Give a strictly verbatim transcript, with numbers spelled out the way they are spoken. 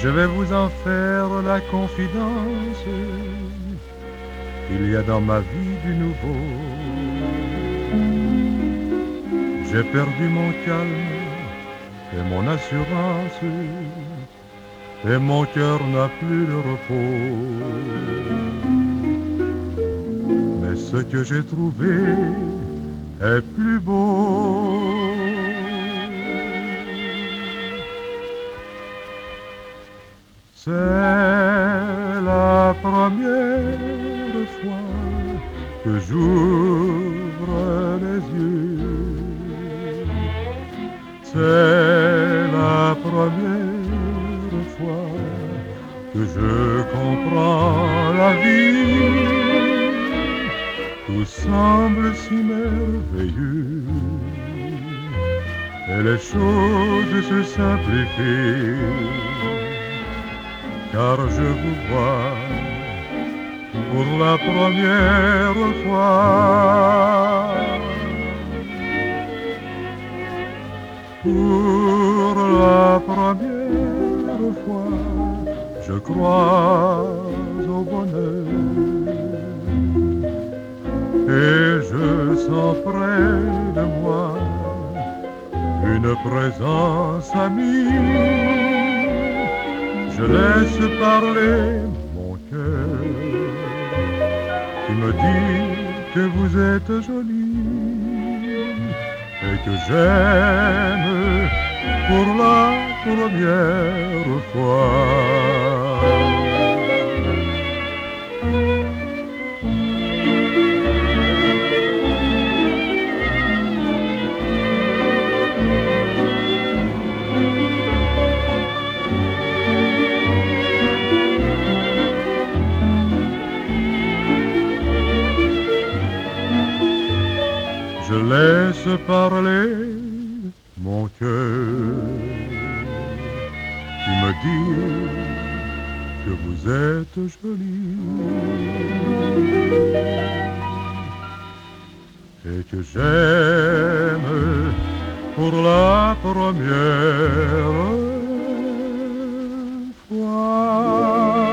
Je vais vous en faire la confidence. Il y a dans ma vie du nouveau. J'ai perdu mon calme et mon assurance, et mon cœur n'a plus de repos. Mais ce que j'ai trouvé est plus beau. C'est la première fois que j'ouvre les yeux. C'est la première fois que je comprends la vie. Tout semble si merveilleux et les choses se simplifient. Car je vous vois pour la première fois. Pour la première fois, je crois au bonheur. Et je sens près de moi une présence amie. Je laisse parler mon cœur qui me dit que vous êtes jolie et que j'aime pour la première fois. Je laisse parler mon cœur qui me dit que vous êtes jolie et que j'aime pour la première fois.